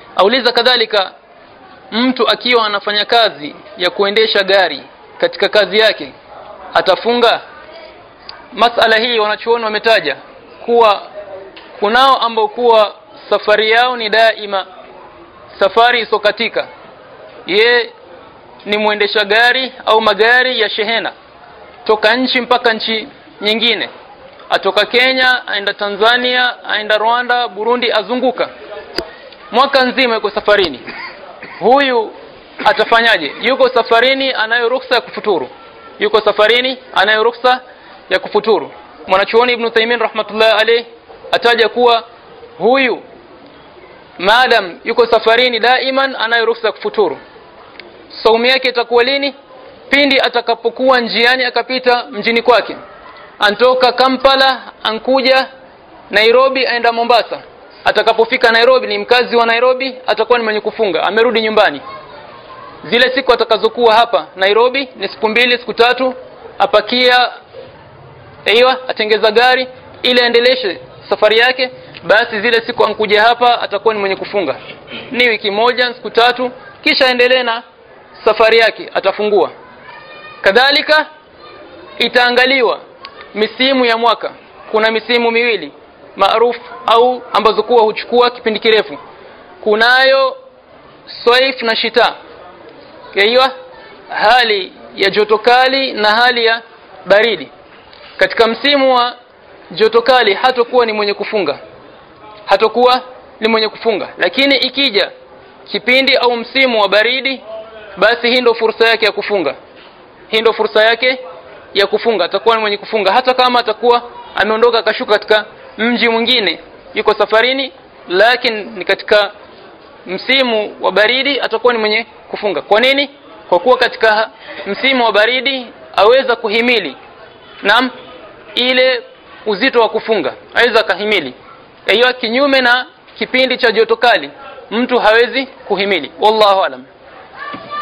Auliza kadhalika, mtu akiwa anafanya kazi ya kuendesha gari katika kazi yake atafunga? Masala hii wanachuoni wametaja kuwa kunao ambao kuwa safari yao ni daima, safari isokatika. Ye ni muendesha gari au magari ya shehena toka nchi mpaka nchi nyingine, atoka Kenya aenda Tanzania, aenda Rwanda, Burundi, azunguka mwaka nzima yuko safarini. Huyu atafanyaje? Yuko safarini, anayo ruhusa ya kufuturu. Yuko safarini, anayo ruhusa ya kufuturu. Mwanachuoni Ibn Taymiyyah rahmatullahi alayhi ataja kuwa huyu maadam yuko safarini daiman, anayo ruhusa ya kufuturu. Saumu yake itakuwa lini? Pindi atakapokuwa njiani akapita mjini kwake, antoka Kampala ankuja Nairobi aenda Mombasa. Atakapofika Nairobi, ni mkazi wa Nairobi, atakuwa ni mwenye kufunga, amerudi nyumbani. Zile siku atakazokuwa hapa Nairobi ni siku 2 siku 3, apakia atengeza gari ili aendeleshe safari yake, basi zile siku ankuja hapa atakuwa ni mwenye kufunga. Ni wiki moja siku 3, kisha endelee na safari yake, atafungua. Kadhalika itaangaliwa misimu ya mwaka. Kuna misimu miwili maarufu au ambazo kuwa huchukua kipindi kirefu. Kunayo saif na shita. Yaiwa hali ya joto kali na hali ya baridi. Katika msimu wa joto kali hatakuwa ni mwenye kufunga. Hatakuwa ni mwenye kufunga. Lakini ikija kipindi au msimu wa baridi, basi hii ndio fursa yake ya kufunga. Hii ndio fursa yake ya kufunga. Atakuwa ni mwenye kufunga hata kama atakuwa ameondoka akashuka katika mji mwingine, yuko safarini, lakini ni katika msimu wa baridi, atakuwa ni mwenye kufunga. Kwa nini? Kwa kuwa katika msimu wa baridi aweza kuhimili ile uzito wa kufunga, aweza kahimili. Hiyo kinyume na kipindi cha joto kali, mtu hawezi kuhimili. Wallahu alam.